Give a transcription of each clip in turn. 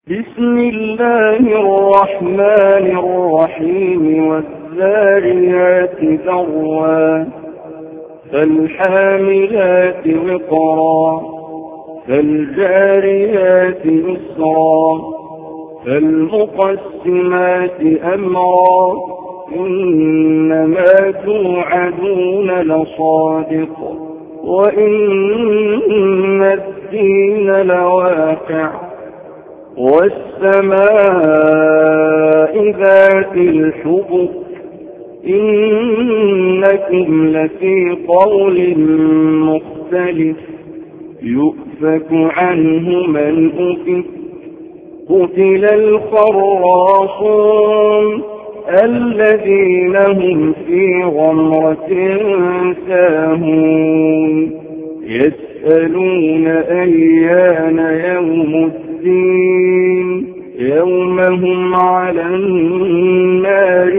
بسم الله الرحمن الرحيم والذاريات ذروا فالحاملات وقرا فالجاريات يسرا فالمقسمات أمرا إنما توعدون لصادق وإن الدين لواقع والسماء ذات الحبك إنكم لفي قول مختلف يؤفك عنه من أفك قتل الخراصون الذين هم في غمرة ساهون يسألون أيان يوم الدين يوم هم على النار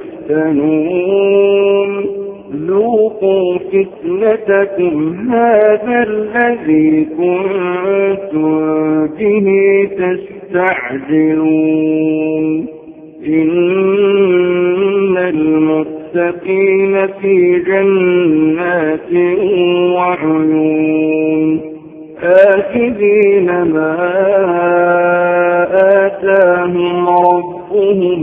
يفتنون ذوقوا فتنتكم هذا الذي كنتم به تستعجلون إن المتقين في جنات وعيون آخذين ما آتاهم ربهم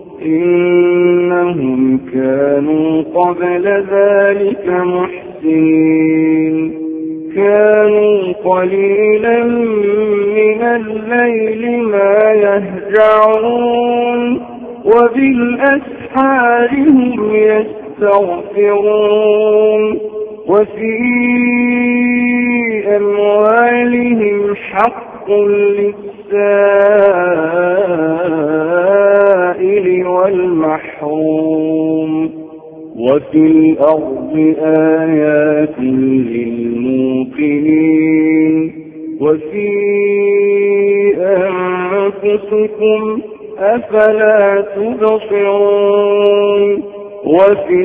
إنهم كانوا قبل ذلك محسنين كانوا قليلا من الليل ما يهجعون وبالأسحار هم يستغفرون وفي أموالهم حق للسائل والمحروم وفي الأرض آيات للموقنين وفي أنفسكم أفلا تبصرون وفي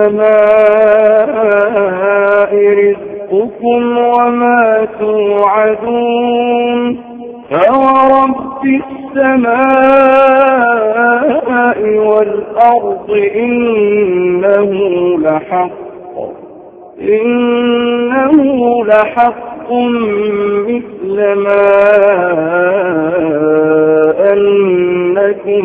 السماء رزقكم وما توعدون فورب السماء والأرض إنه لحق مثل ما أنكم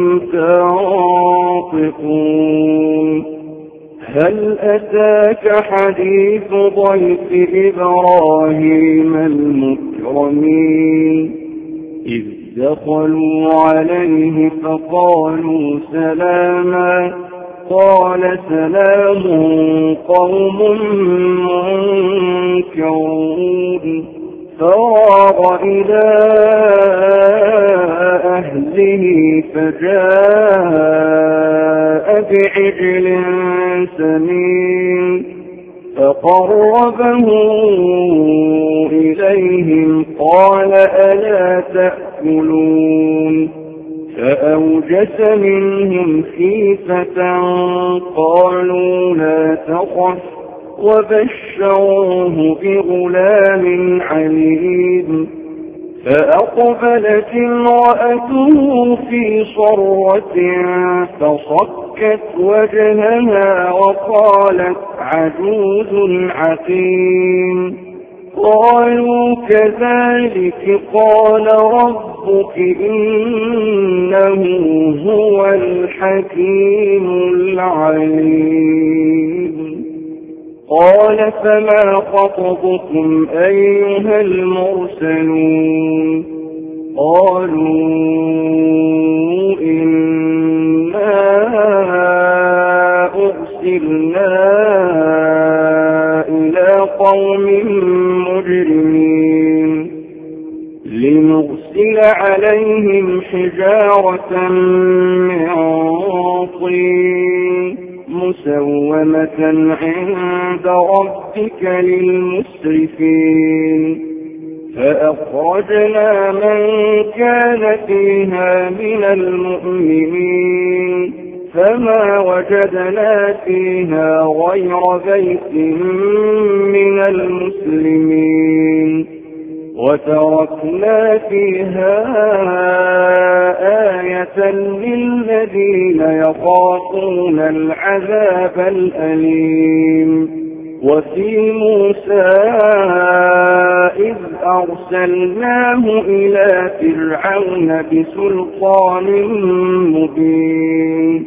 تنطقون هل أتاك حديث ضيف إبراهيم المكرمين إذ دخلوا عليه فقالوا سلاما قال سلام قوم منكرون فراغ إلى أهله فجاء بعجل سمين فقربه إليهم قال ألا تأكلون فأوجس منهم خيفة قالوا لا تخف وبشروه بغلام عليم فأقبلت امرأته في صرة فصكت وجهها وقالت عجوز عقيم قالوا كذلك قال ربك إنه هو الحكيم العليم قال فما خطبكم أيها المرسلون قالوا إنا أرسلنا إلى قوم مجرمين لنرسل عليهم حجارة من طين مسومة عند ربك للمسرفين فأخرجنا من كان فيها من المؤمنين فما وجدنا فيها غير بيت من المسلمين وتركنا فيها للذين يخافون العذاب الأليم. وفي موسى إذ أرسلناه إلى فرعون بسلطان مبين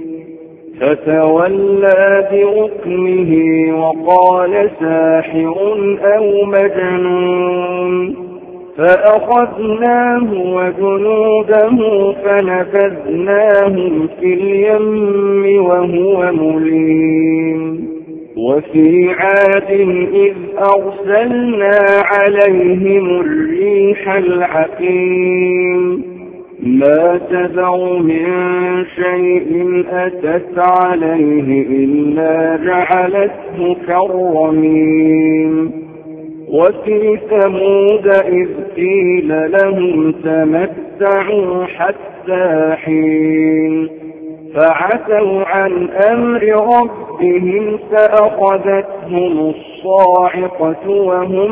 فتولى بركنه وقال ساحر أو مجنون فأخذناه وجنوده فنبذناهم في اليم وهو مليم. وفي عاد إذ أرسلنا عليهم الريح العقيم ما تذر من شيء أتت عليه إلا جعلته كالرميم. وفي ثمود إذ قيل لهم تمتعوا حتى حين فعتوا عن أمر ربهم فأخذتهم الصاعقة وهم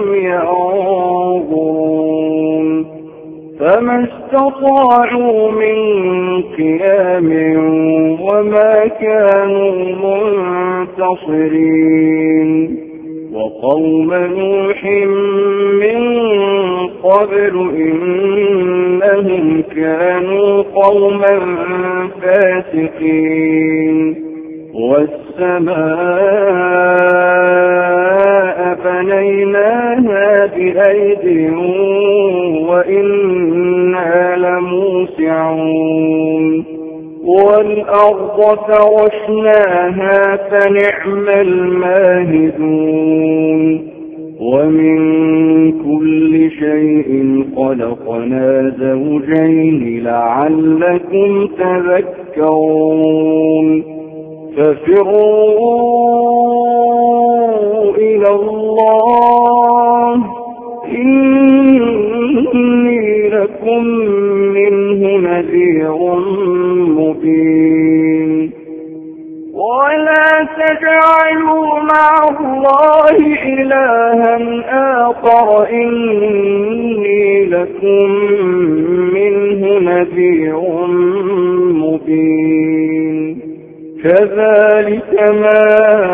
ينظرون فما استطاعوا من قيام وما كانوا منتصرين. وقوم نوح من قبل إنهم كانوا قوما فاسقين. والسماء بنيناها بأيد وإنا لموسعون. والأرض فرشناها فنعم الماهدون. ومن كل شيء خلقنا زوجين لعلكم تذكرون. ففروا إلى الله إني لكم منه نذير مبين. ولا تجعلوا مع الله إلها آخر إني لكم منه نذير مبين. كذلك ما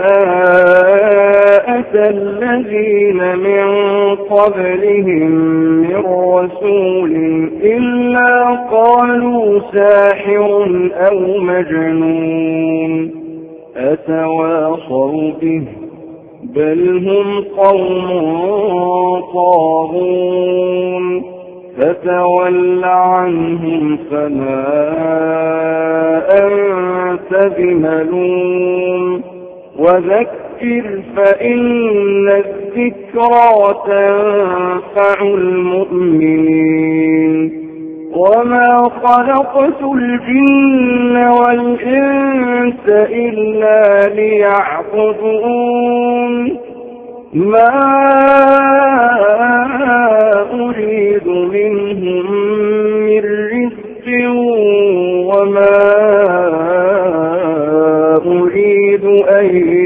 أتى الذين من قبلهم من رسول إلا قالوا ساحر أو مجنون أتواصوا به بل هم قوم طاغون. فتول عنهم فما أنت بملوم وذكر فإن الذكرى تنفع المؤمنين. وما خلقت الجن والإنس إلا ليعبدون ما أريد منهم من رزق وما أريد أن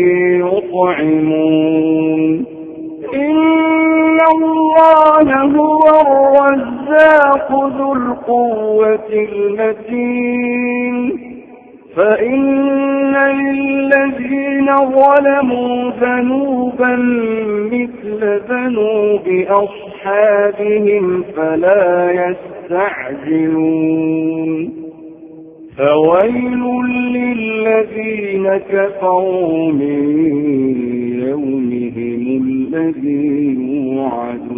يطعمون. إن الله هو الرزاق ذو القوة المتين. فإن للذين ظلموا ذنوبا مثل ذنوب أصحابهم فلا يستعجلون. فويل للذين كفروا من يومهم الذي يوعدون.